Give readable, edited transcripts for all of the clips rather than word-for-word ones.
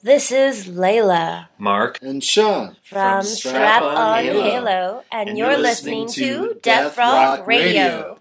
This is Layla, Mark, and Sean from Strap on Halo, and you're listening to Death Rock Radio.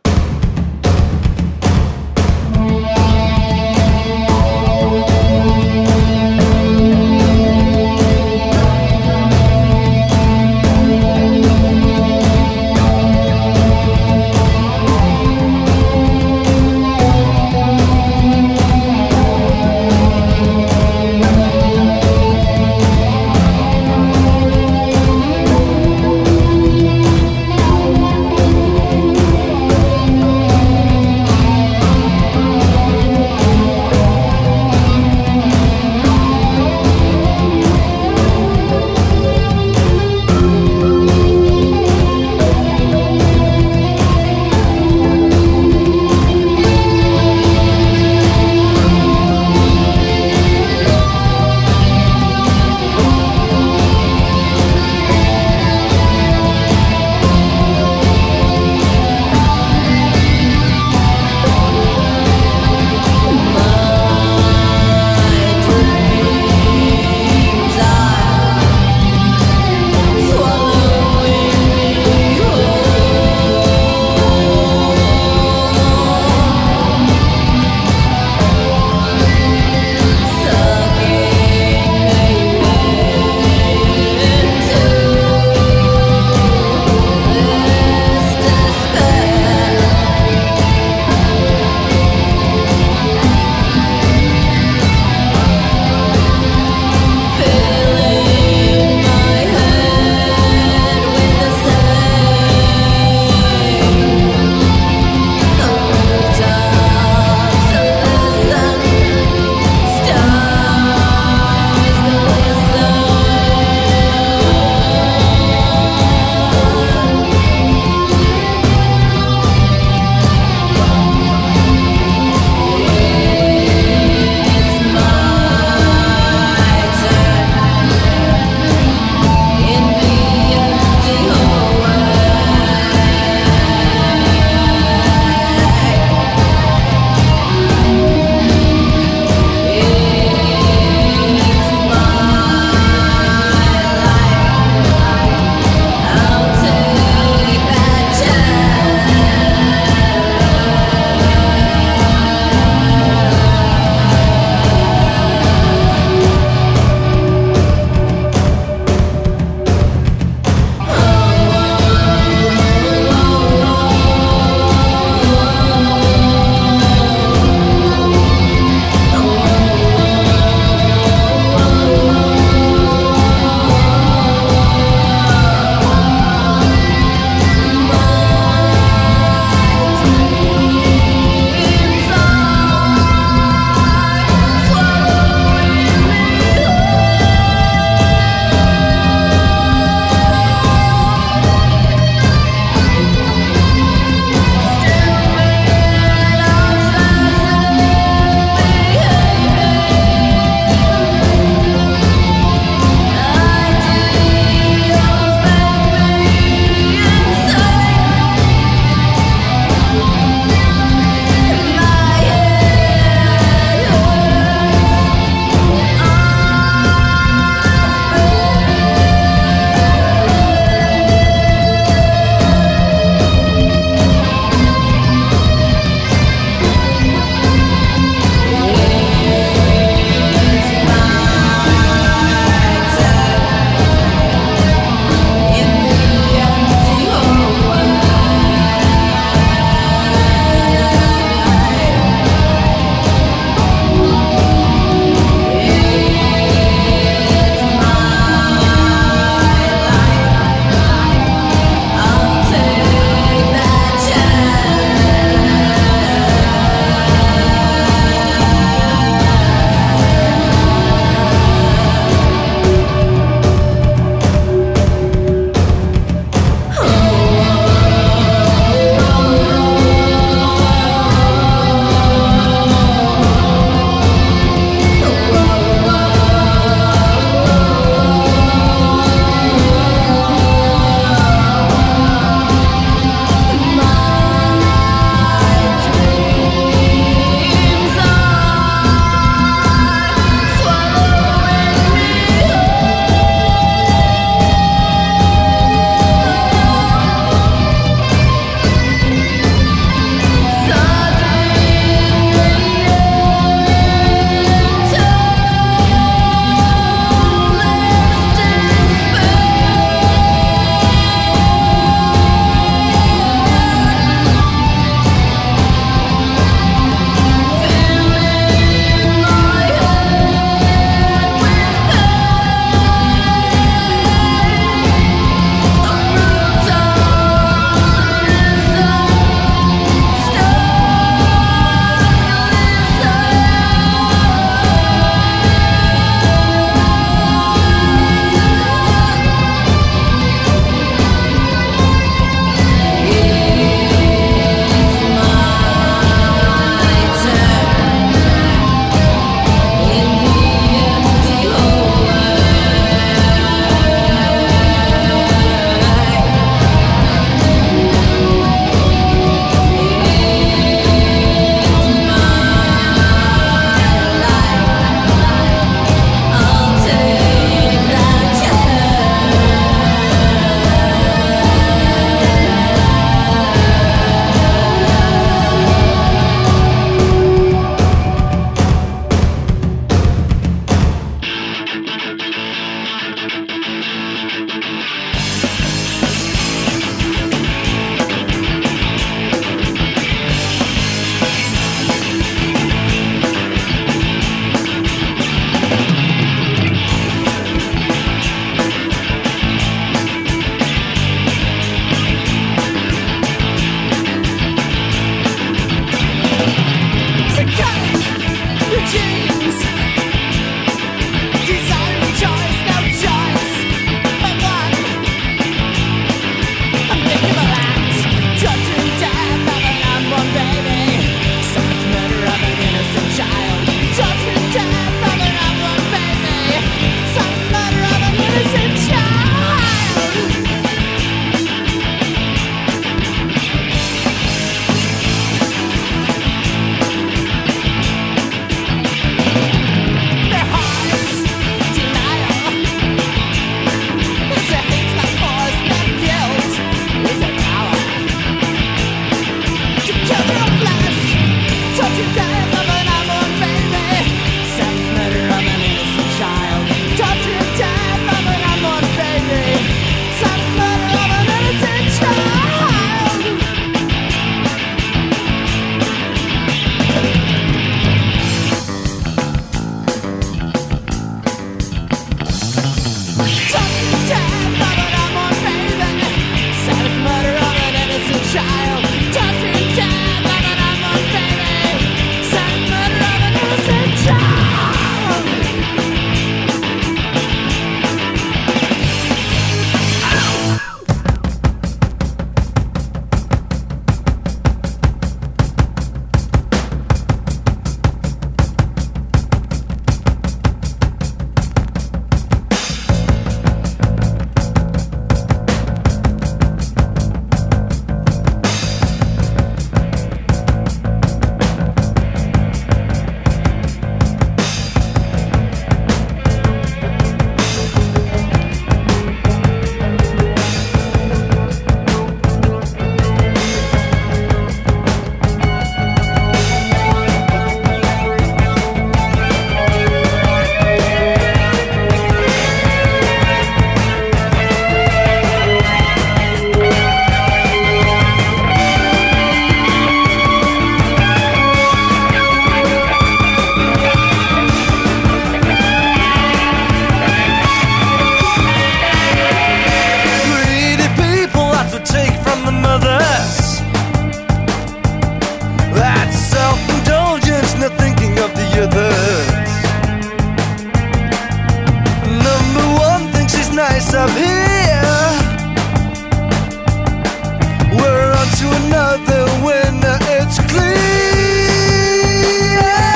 up here. We're on to another winner, it's clear.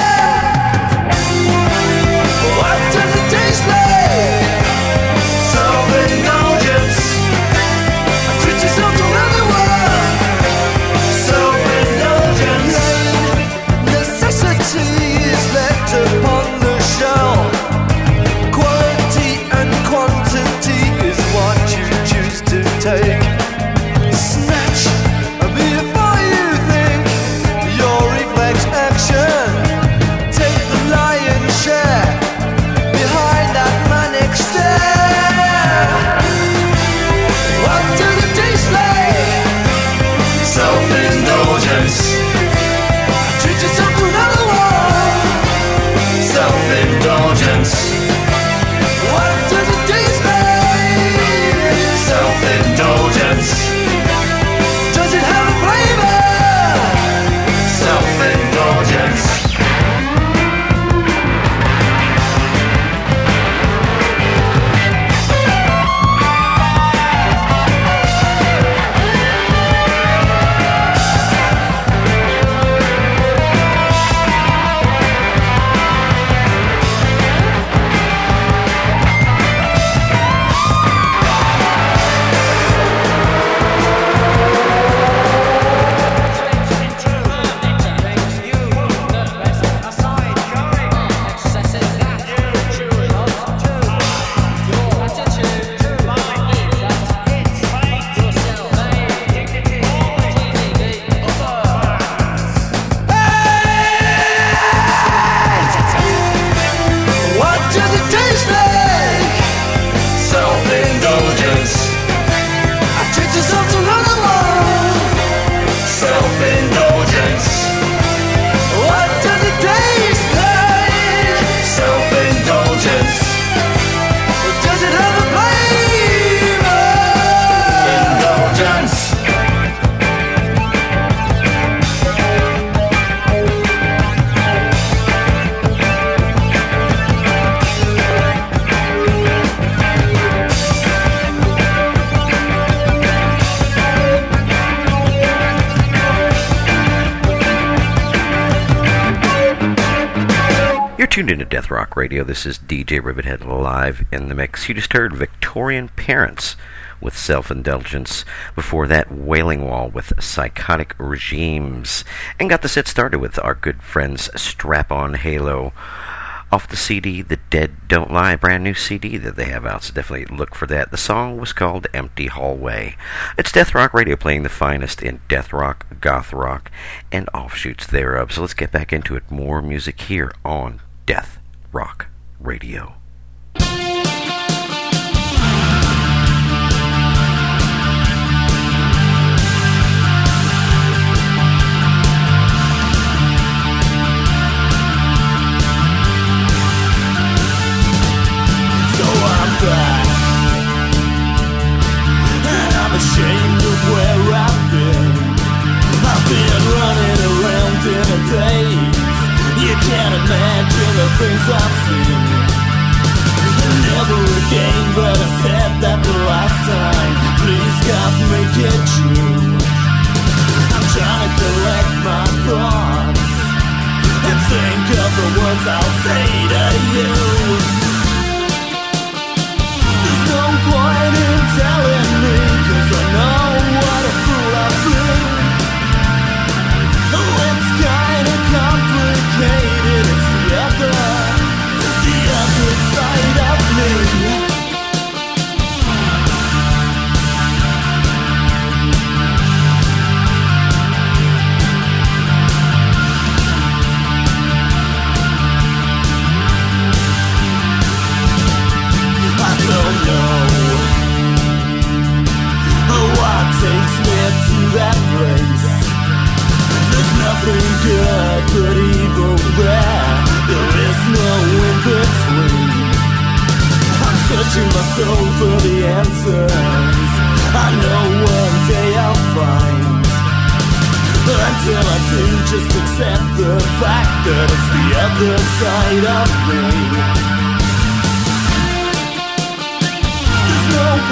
What does it taste like? Self-indulgence. Treat yourself to another one. Self-indulgence. Necessity is left upon the shelf. Quality and quantity is what you choose to take. Snatch before you think. Your reflex action. Take the lion's share behind that manic stare. What does it taste like? Self-indulgence. Treat yourself to another one. Self-indulgence. What does it taste like? Self-indulgence. Does it have a flavor? Self-indulgence. What does it taste like? Self-indulgence. Treat yourself to another one. Self-indulgence. What does it taste like? Self-indulgence. Does it have a flavor? Indulgence. You're tuned into Death Rock Radio. This is DJ Rivethead live in the mix. You just heard Victorian Parents with Self-Indulgence. Before that, Wailing Wall with Psychotic Regimes. And got the set started with our good friends Strap-On Halo. Off the CD, The Dead Don't Lie, brand new CD that they have out, so definitely look for that. The song was called Empty Hallway. It's Death Rock Radio, playing the finest in death rock, goth rock, and offshoots thereof. So let's get back into it. More music here on Death Rock Radio. So I'm back, and I'm ashamed of where I've been. I've been running around in a daze. You can't imagine the things I've seen. Never again, but I said that the last time. Please God, make it true. I'm trying to collect my thoughts and think of the words I'll say to you. There's no point in telling me, 'cause I know what a fool I've been. Oh, it's kinda complicated. It's the other side of me. I don't know what takes me to that place. There's nothing good but evil there. There is no in between. I'm searching my soul for the answers. I know one day I'll find. Until I do, just accept the fact that it's the other side of me. There's no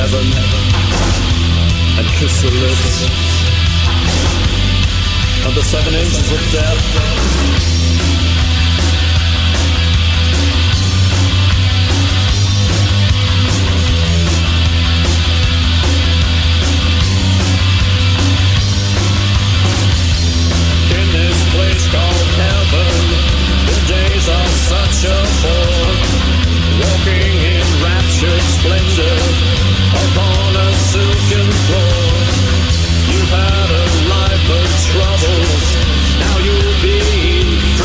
heaven and kiss the lips of the 7 angels of death. Place called heaven, the days are such a bore, walking in raptured splendor upon a silken floor. You've had a life of troubles, now you'll be free.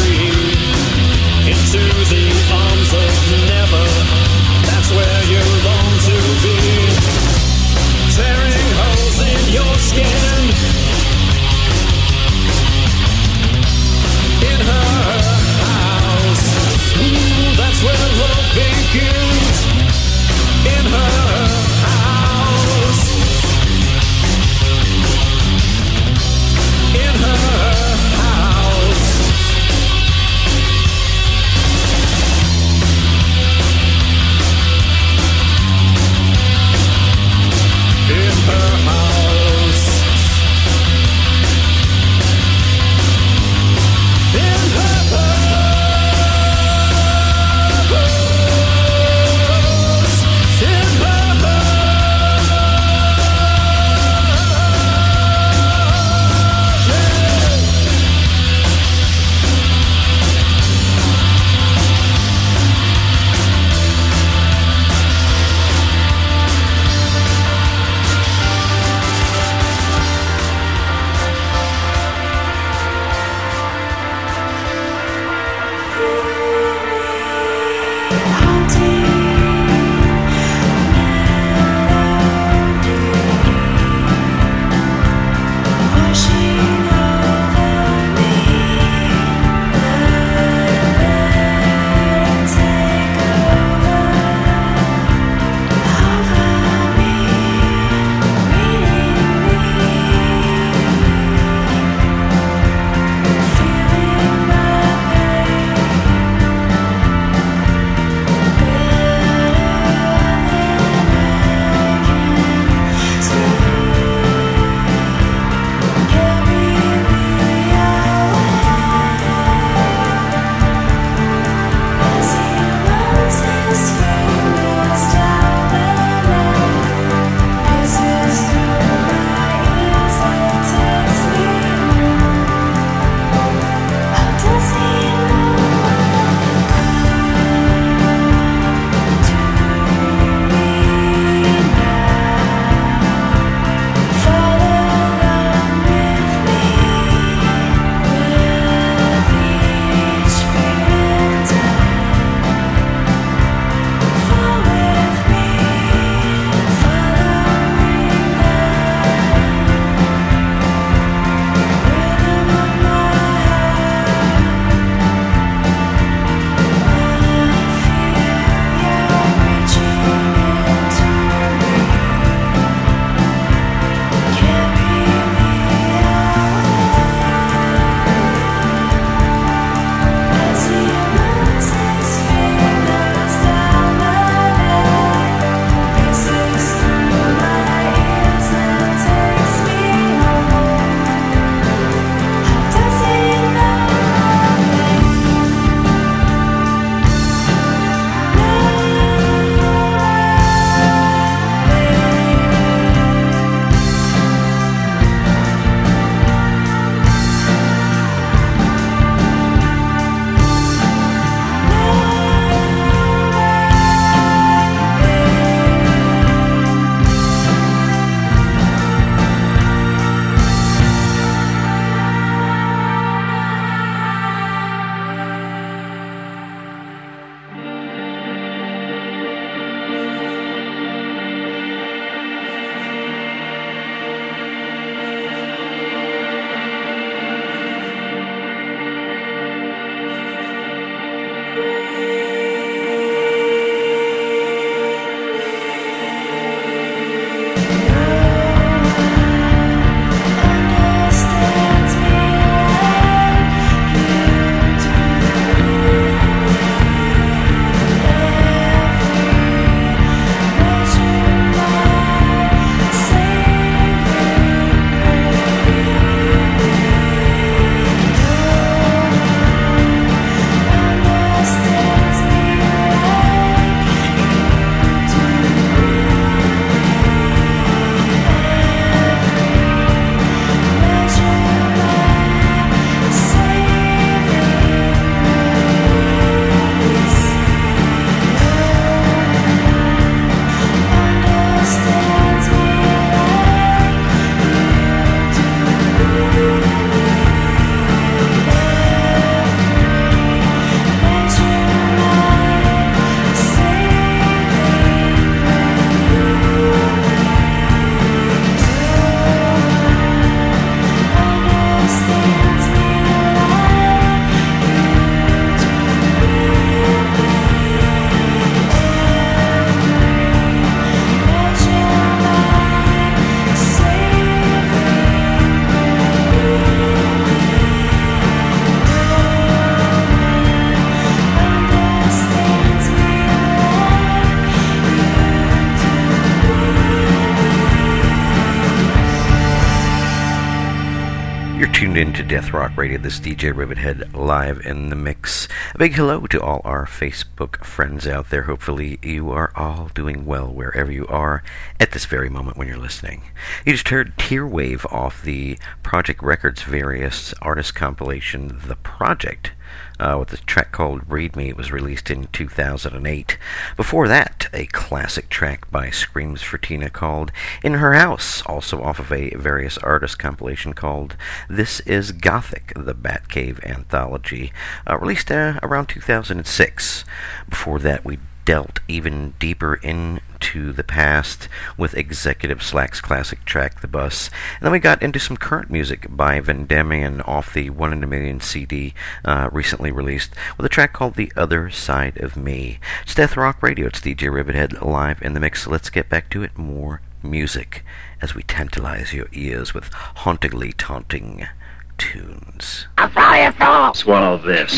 tuned in to Death Rock Radio. This is DJ Rivethead live in the mix. A big hello to all our Facebook friends out there. Hopefully you are all doing well wherever you are at this very moment when you're listening. You just heard Tearwave off the Project Records various artist compilation, The Project, with a track called Read Me. It was released in 2008. Before that, a classic track by Screams for Tina called In Her House, also off of a various artist compilation called This Is Gothic, the Batcave Anthology, released around 2006. Before that, we delved even deeper into the past with Executive Slack's classic track, The Bus. And then we got into some current music by Vendemian off the 1 in a Million CD recently released with a track called The Other Side of Me. It's Death Rock Radio. It's DJ Rivethead live in the mix. So let's get back to it. More music as we tantalize your ears with hauntingly taunting tunes. I'll fly you through! Swallow this.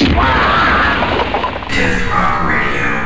Death Rock Radio.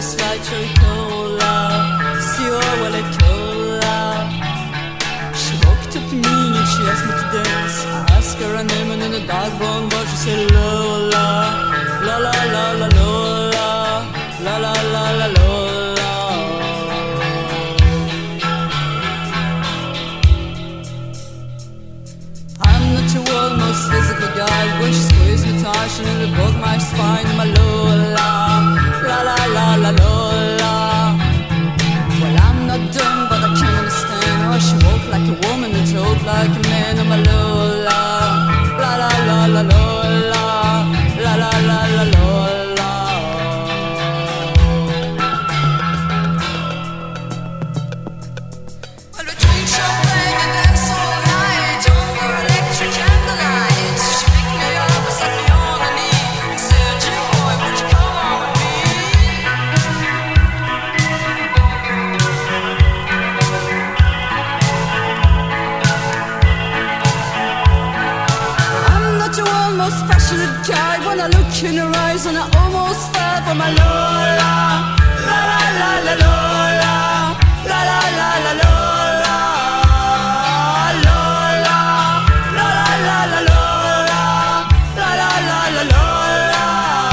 satisfactory cola, still well it cola. She walked up to me and she asked me to dance. I asked her her name and in the dark brown voice she said Lola, la la la la Lola, la la la la Lola. I'm not your world most physical guy, when she squeezed me tight she nearly broke my spine. My Lola, la la la la Lola. Well, I'm not dumb, but I can't understand why she walked like a woman and talked like a man. I'm a Lola, la la la la Lola, la la la la Lola. Well, we drink champagne and dance all night under electric candlelight. She picked me up and set me on her knee and said, "Jim boy, would you come on with me?" Most passionate guy, when I look in her eyes and I almost fell for my Lola, la la la la Lola, la la la la Lola, Lola, la la la la Lola, la la la la Lola.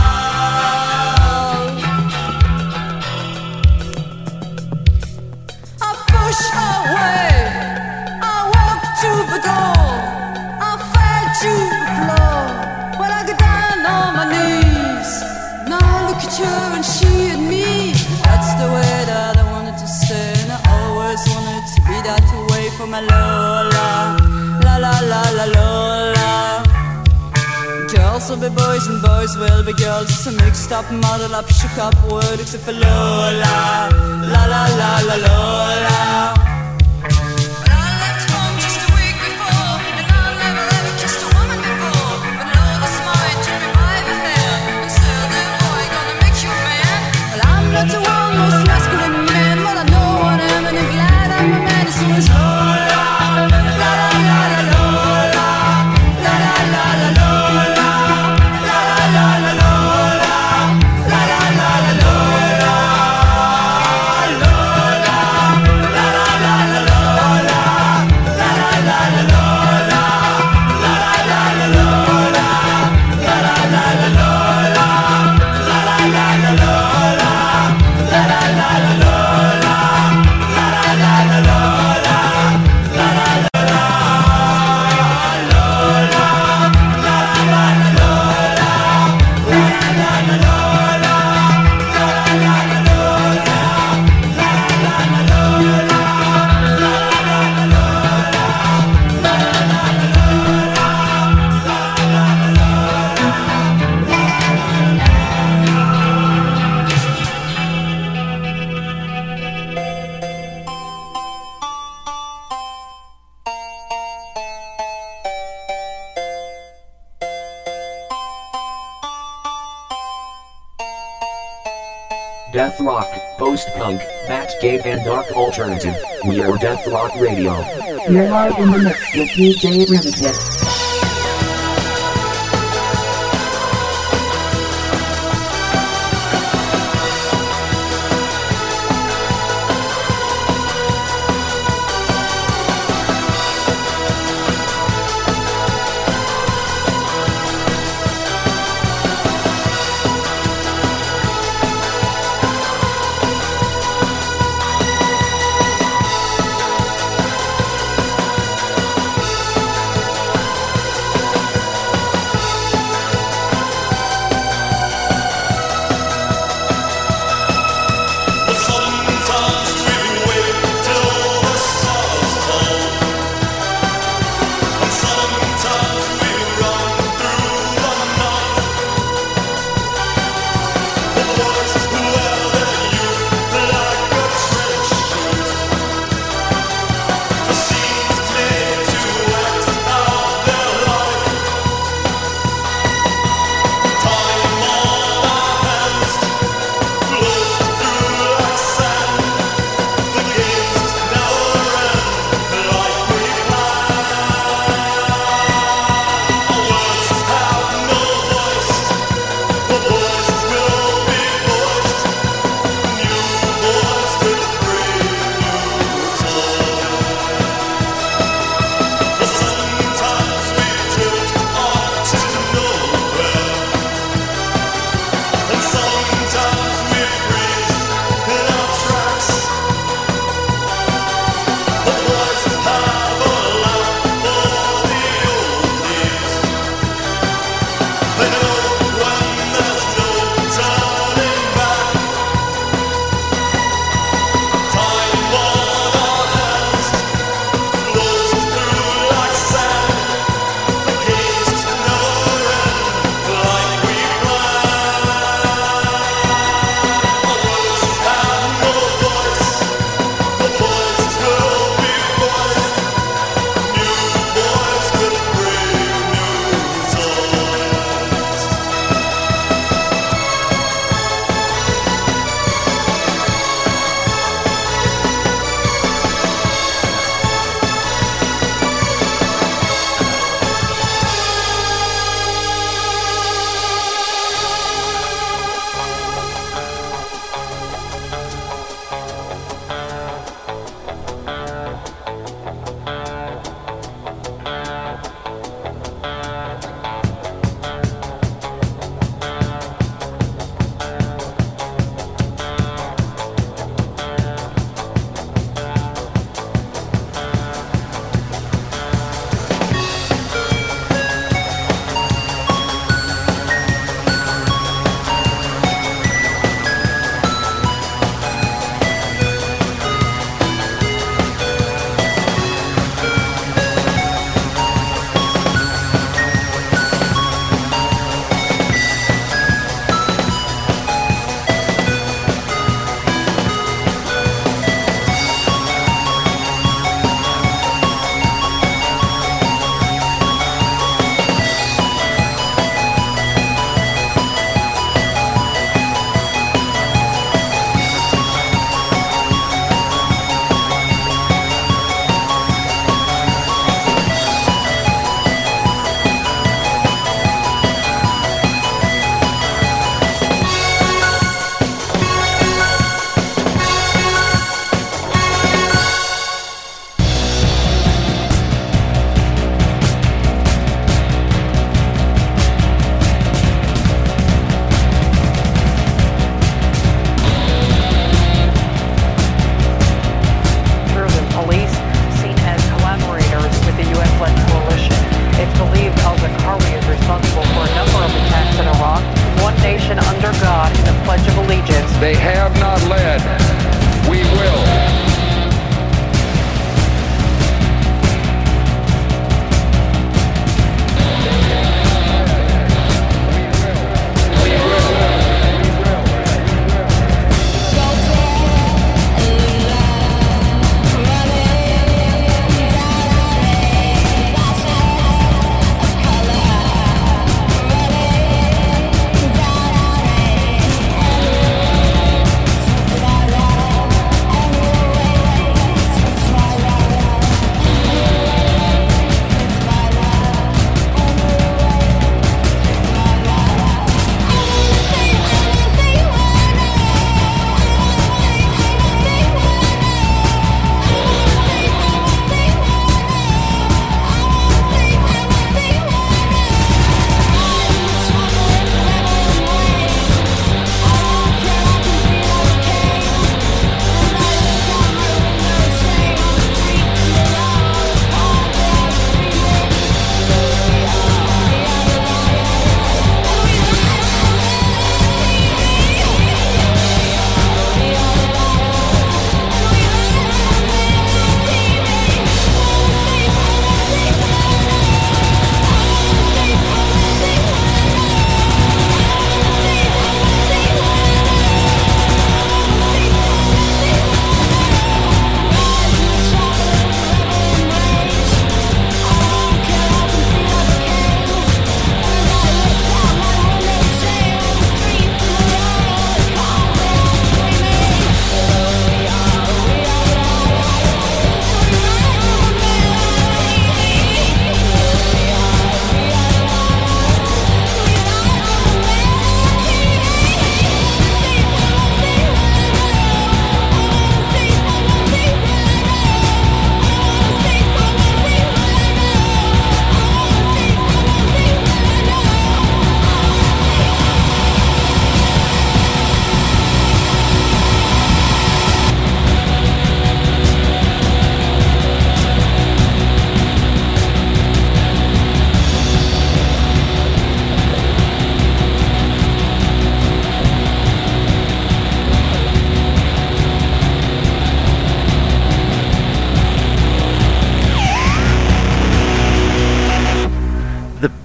I push her away, I walk to the door, I fell to the floor. When I get down on my knees, now I look at her and she at me. That's the way that I wanted to stay, and I always wanted to be that way for my Lola, la la la la Lola. Girls will be boys and boys will be girls. It's a mixed up, muddled up, shook up word except for Lola, la la la la Lola. Not the one most masculine man, but I know what I am and I'm glad I'm a man. So it's Lola, la la la la Lola, la la la la Lola, la la la la Lola, la la la la Lola, Lola, la la la la Lola, la la la la Lola, la la la la Lola, la la la la Lola, la la la la Lola. La la la la Lola, la la la la Lola, la la la la Lola, la la la la Lola, la la la la Lola, la la la la Lola, la la la la Lola, la la la la Lola, la la la Death rock, post-punk, Batcave and dark alternative. We are Death Rock Radio. You're live in the mix with DJ Rivethead.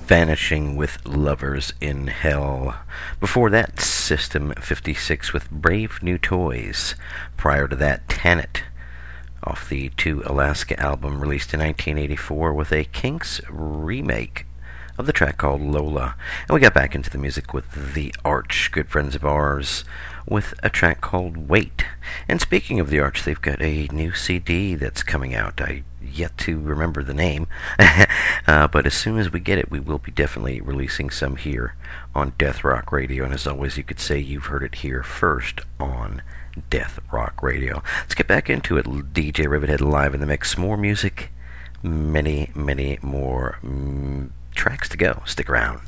Vanishing with Lovers in Hell. Before that, System 56 with Brave New Toys. Prior to that, Tanit off the To Alaska album released in 1984 with a Kinks remake of the track called Lola. And we got back into the music with The Arch, good friends of ours, with a track called Wait. And speaking of The Arch, they've got a new CD that's coming out. I yet to remember the name, but as soon as we get it, we will be definitely releasing some here on Death Rock Radio. And as always, you could say you've heard it here first on Death Rock Radio. Let's get back into it. DJ Rivethead live in the mix. More music, many, many more tracks to go. Stick around.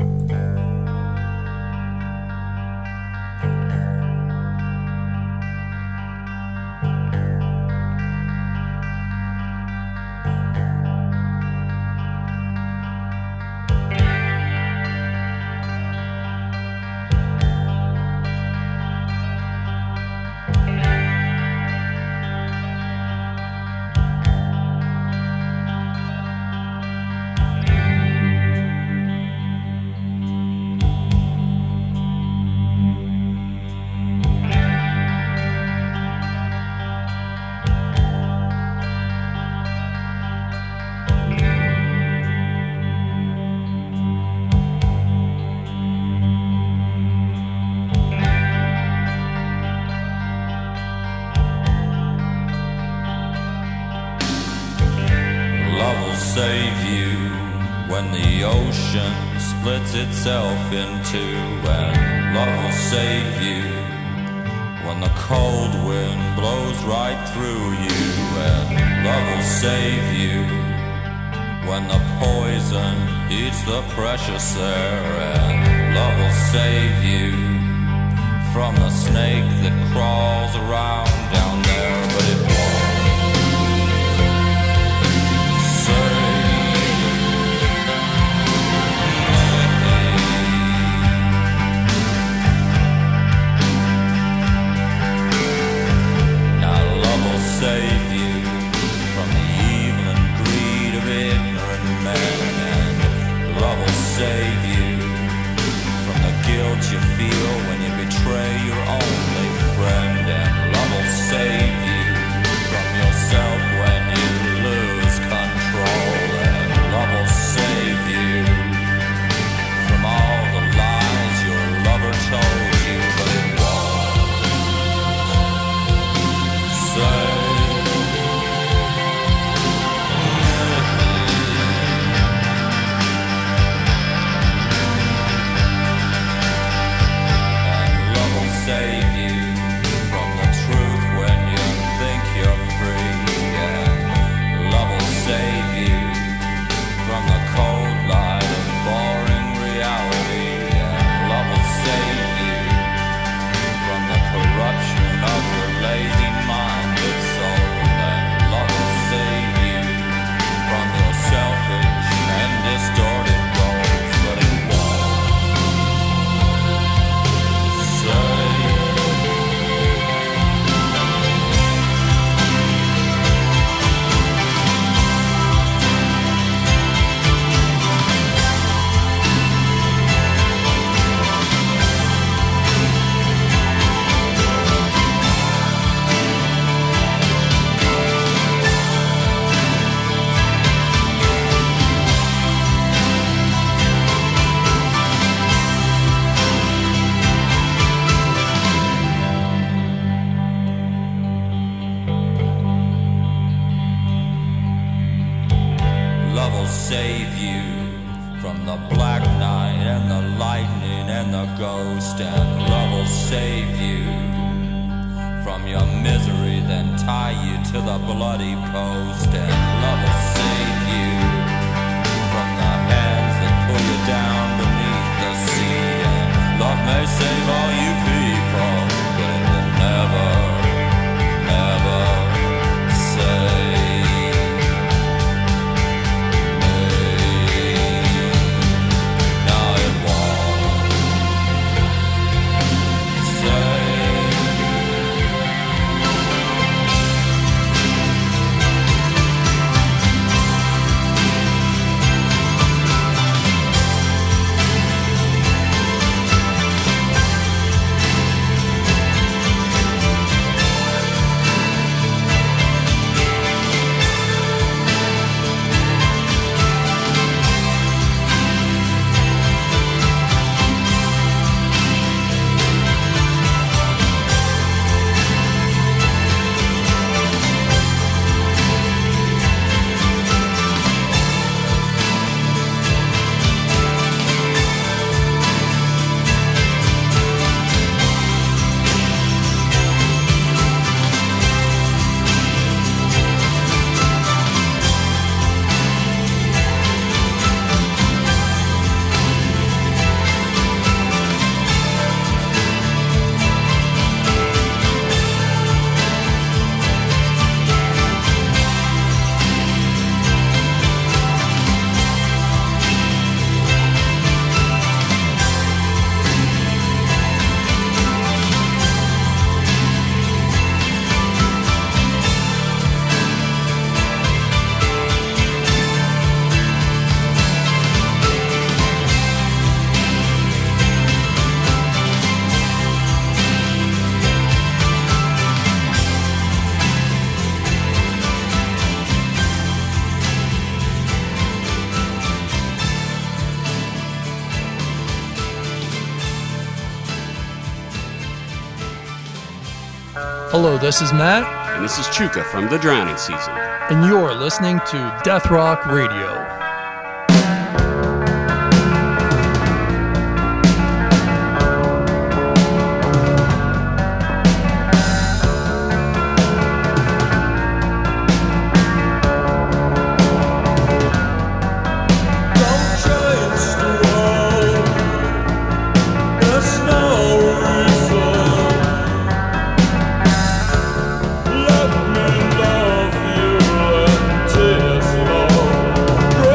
Itself into, and love will save you when the cold wind blows right through you, and love will save you when the poison eats the precious air, and love will save you from the snake that crawls around down there, but it won't save. Save you from the evil and greed of ignorant men, and love will save you from the guilt you feel when you betray your only friend, and love will save you from yourself when you lose control, and love will save you from all the lies your lover told you, but it won't save. Save you from the truth when you think you're free, and love will save you from the cold light of boring reality, and love will save you from the corruption of your lazy minded soul, and love will save you from your selfish and distorted goals, but it won't save. Save you from the black night and the lightning and the ghost, and love will save you from your misery, then tie you to the bloody post, and love will save you from the hands that pull you down beneath the sea, and love may save all you people, but it will never, never save. Hello, this is Matt. And this is Chuka from The Drowning Season. And you're listening to Death Rock Radio. Love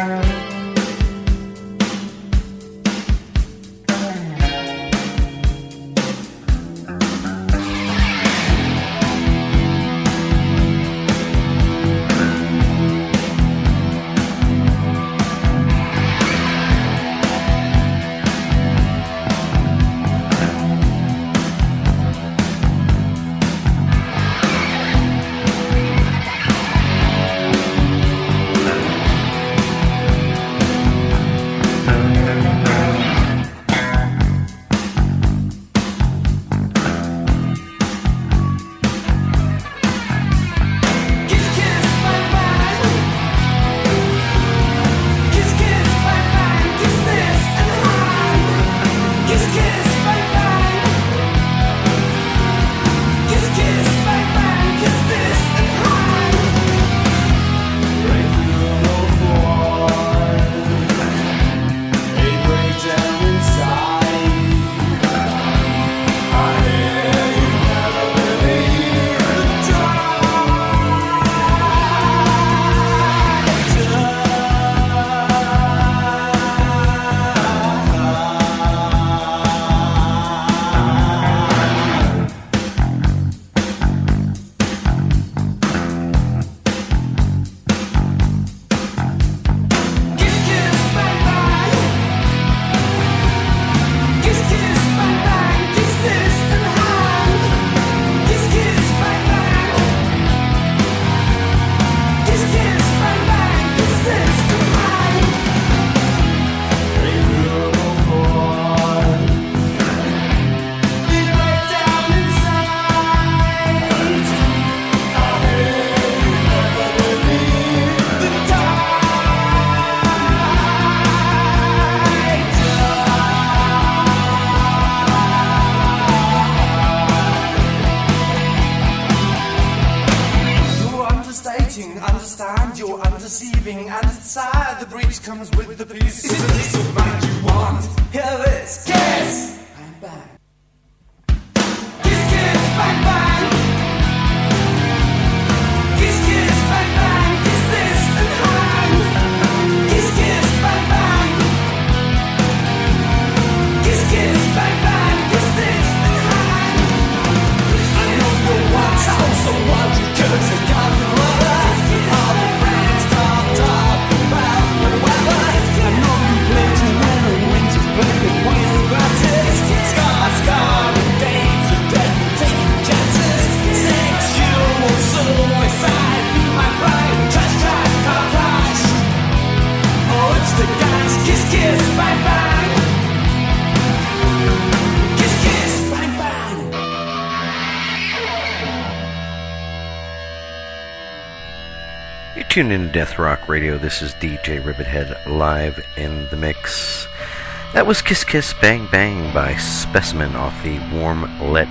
Tune in to Death Rock Radio. This is DJ Rivethead live in the mix. That was Kiss Kiss Bang Bang by Specimen off the Warm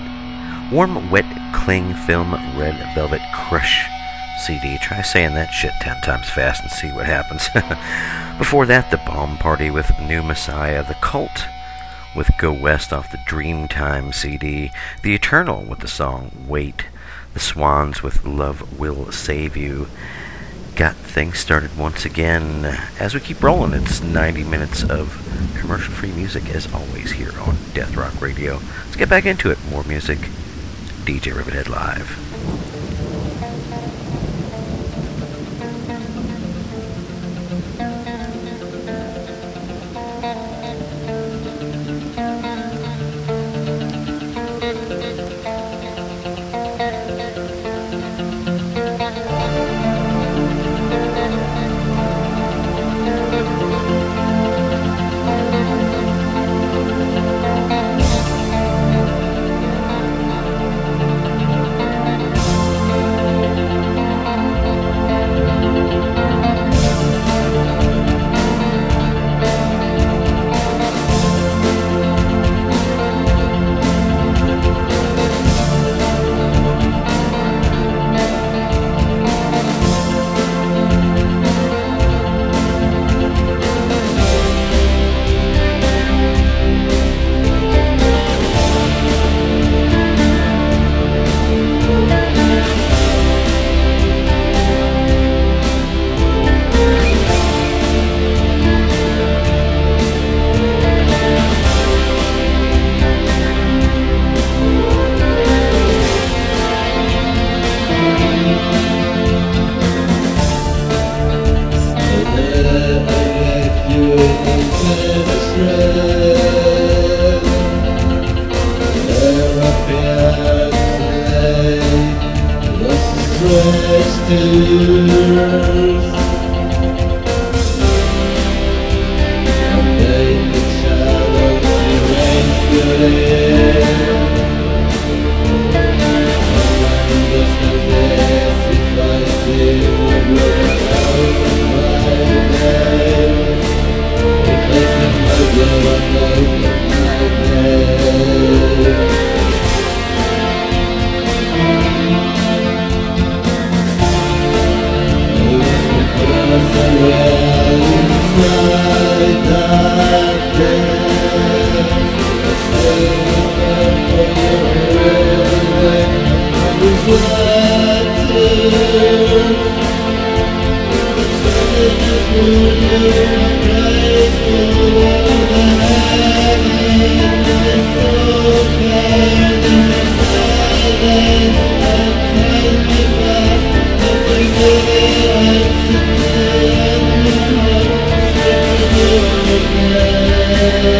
Wet Cling Film Red Velvet Crush CD. Try saying that shit 10 times fast and see what happens. Before that, The Bomb Party with New Messiah, The Cult with Go West off the Dreamtime CD, The Eternal with the song Wait, The Swans with Love Will Save You. Got things started once again. As we keep rolling, it's 90 minutes of commercial-free music, as always, here on Death Rock Radio. Let's get back into it. More music. DJ Rivethead Live.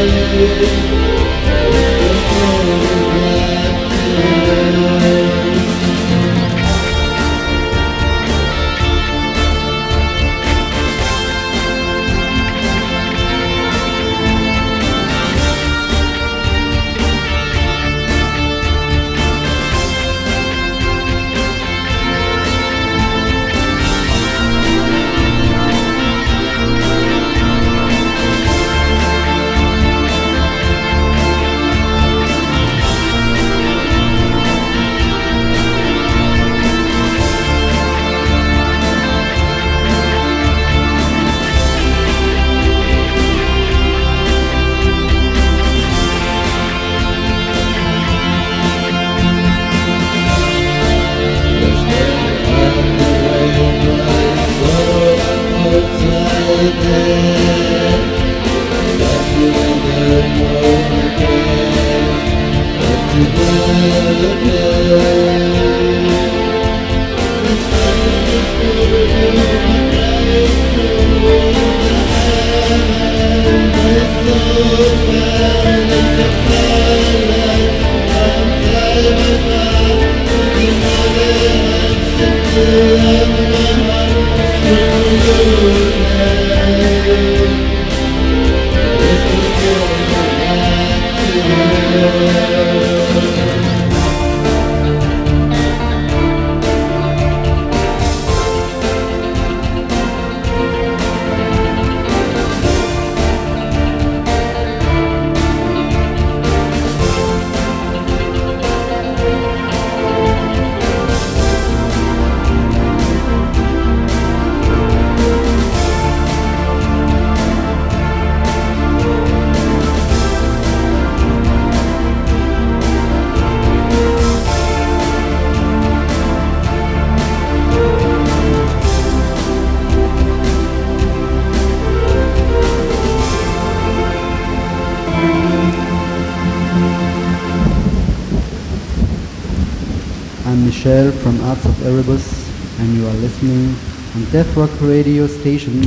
Michelle from Arts of Erebus, and you are listening on Death Rock Radio Station.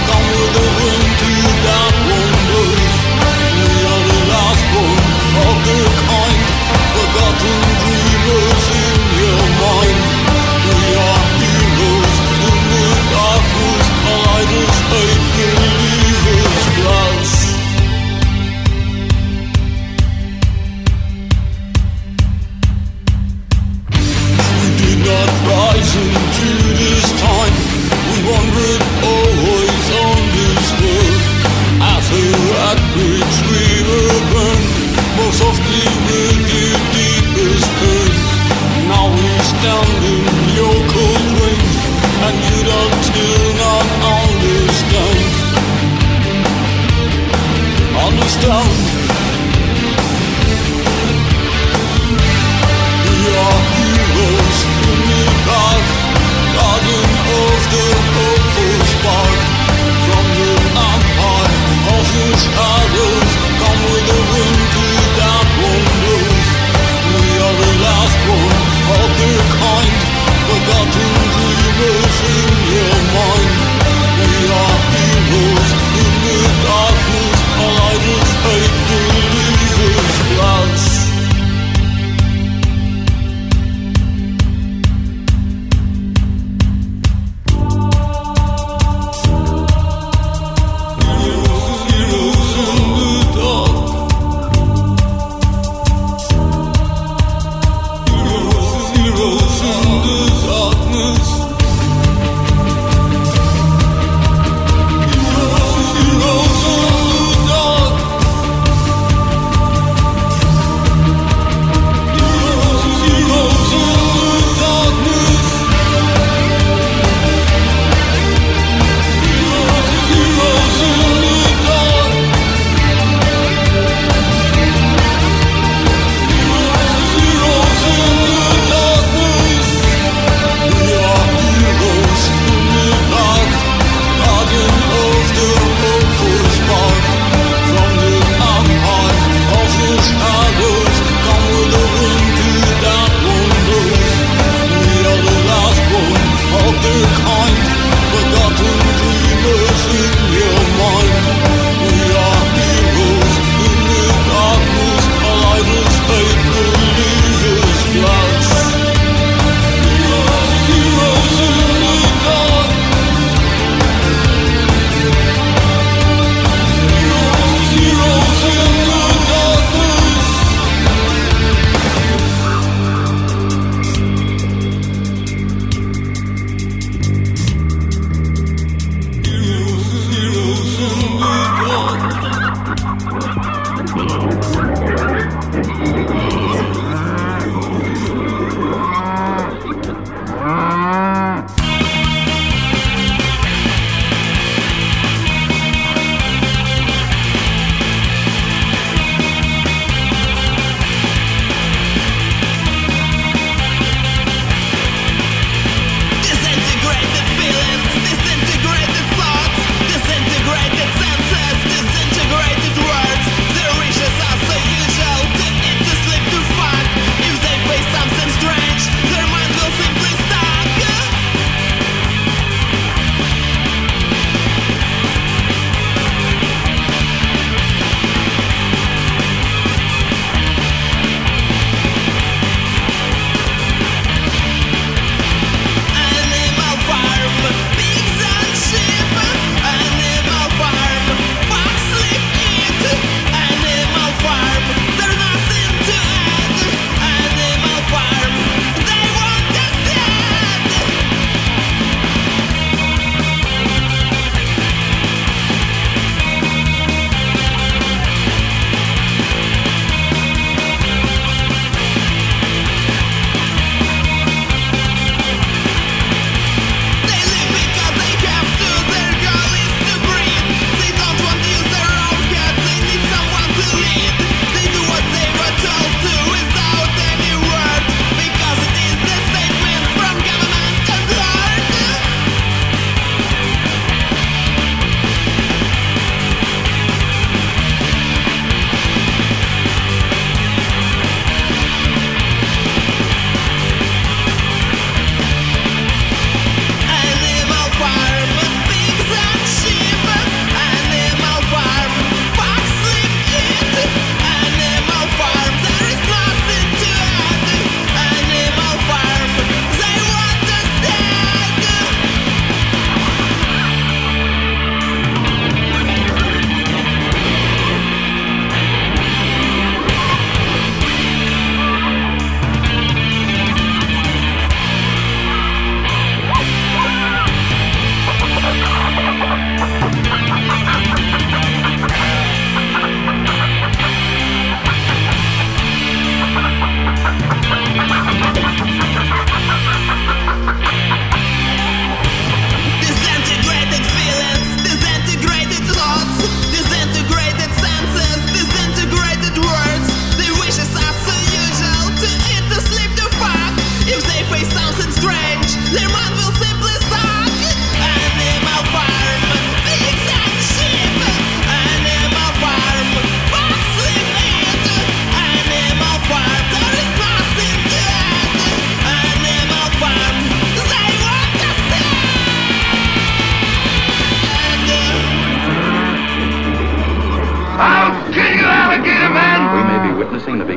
Of the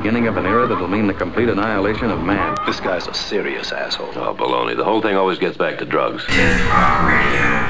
beginning of an era that'll mean the complete annihilation of man. This guy's a serious asshole. Oh, baloney. The whole thing always gets back to drugs. Death Rock Radio.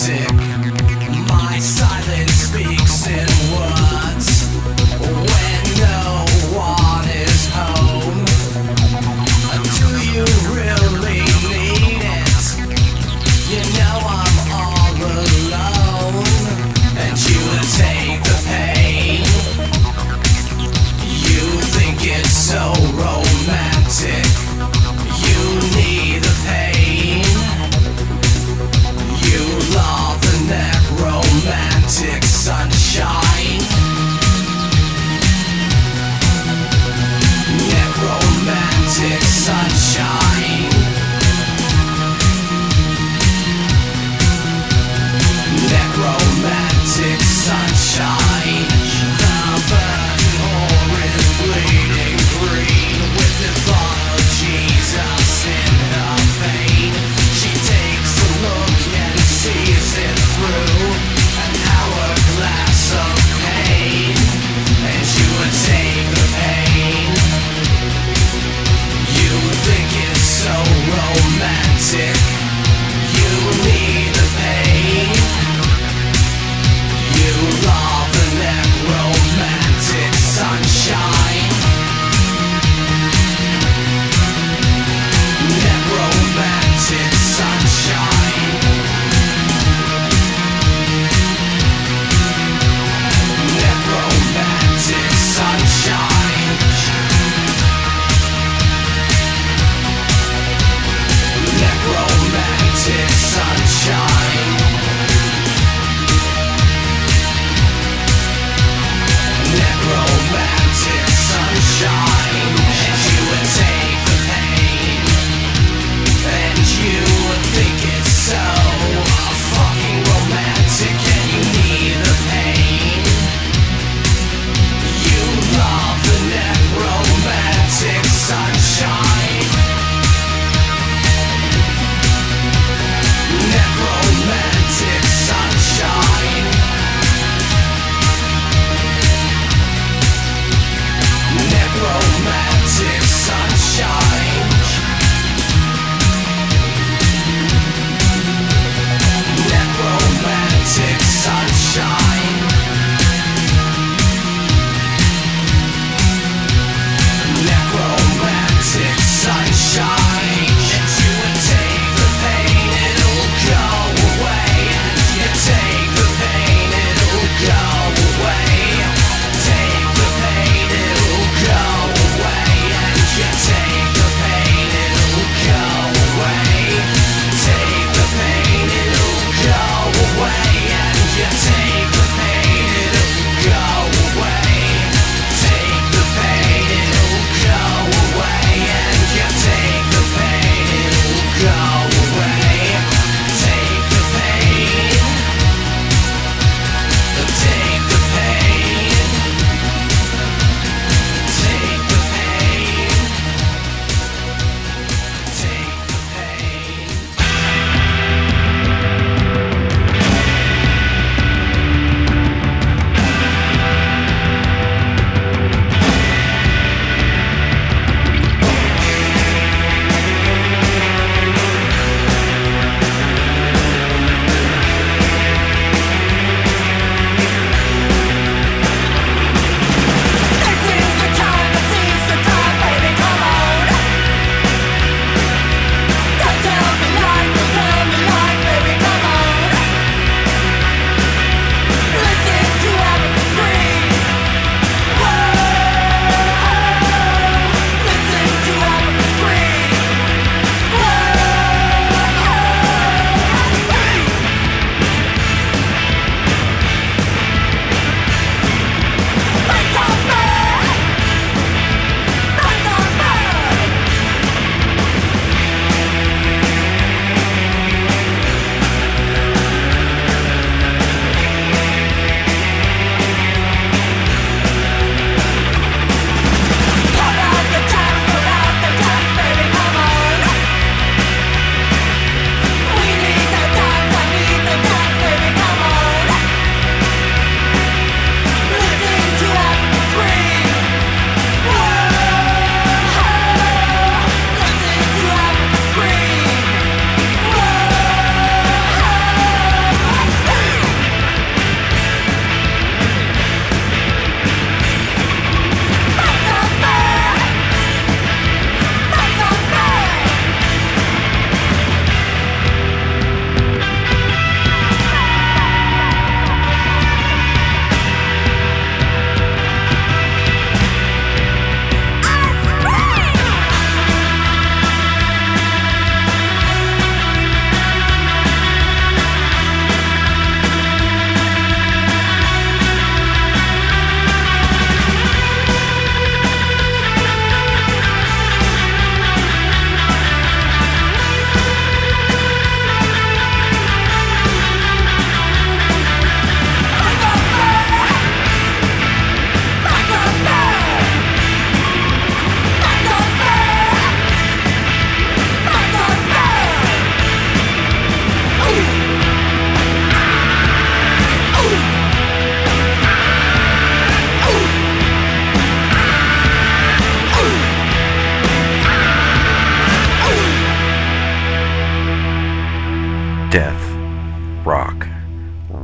romantic. My silence speaks in words when no one is home. Do you really need it? You know I'm all alone, and you take the pain. You think it's so romantic. You need the pain. You love the necromantic sunshine. Necromantic sunshine. Necromantic sunshine. The burning whore is bleeding green with the thought of Jesus in her vein. She takes a look and sees it through an hourglass of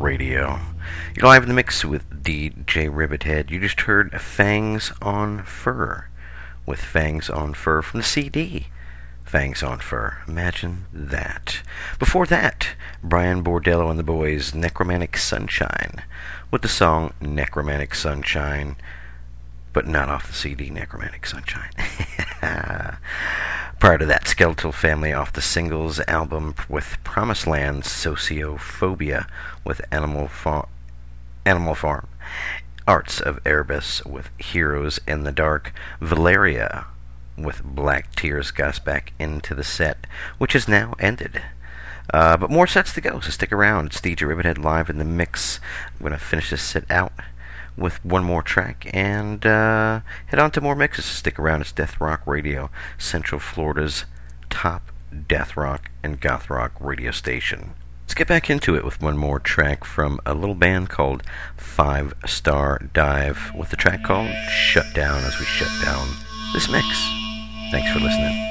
Radio. You're live in the mix with DJ Rivethead. You just heard Fangs on Fur with Fangs on Fur from the CD Fangs on Fur. Imagine that. Before that, Brian Bordello and the Boys' Necromantic Sunshine with the song Necromantic Sunshine, but not off the CD Necromantic Sunshine. Prior to that, Skeletal Family off the Singles album with Promised Land Sociophobia with Animal Farm, Arts of Erebus with Heroes in the Dark, Valeria with Black Tears got us back into the set, which has now ended. But more sets to go, so stick around. It's DJ Rivethead live in the mix. I'm going to finish this set out with one more track and head on to more mixes. Stick around. It's Death Rock Radio, Central Florida's top death rock and goth rock radio station. Let's get back into it with one more track from a little band called 5 Star Dive with the track called Shut Down as we shut down this mix. Thanks for listening.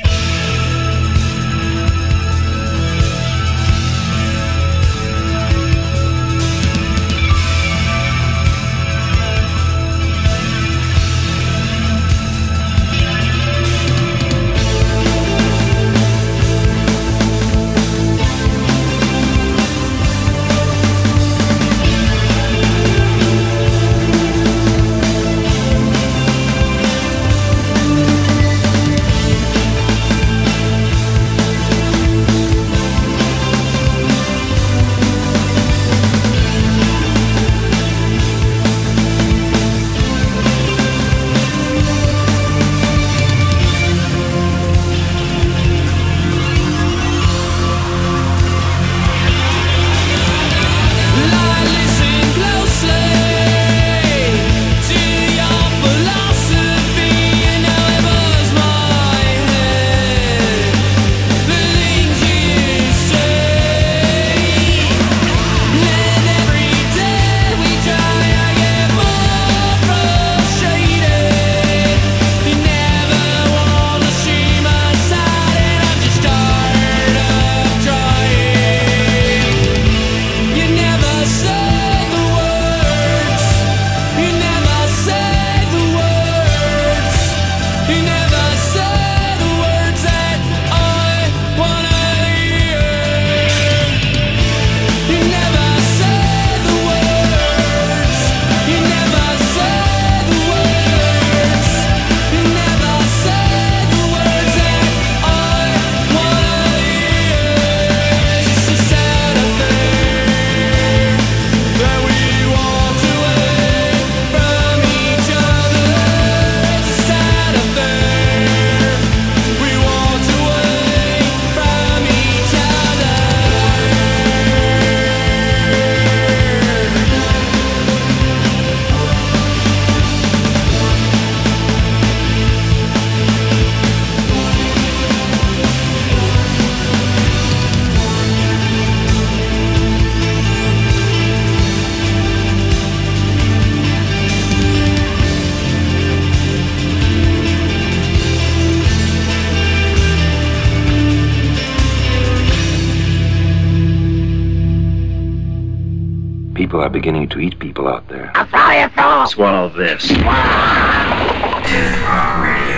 People are beginning to eat people out there. I'll tell you so. Swallow this. Death Rock Radio.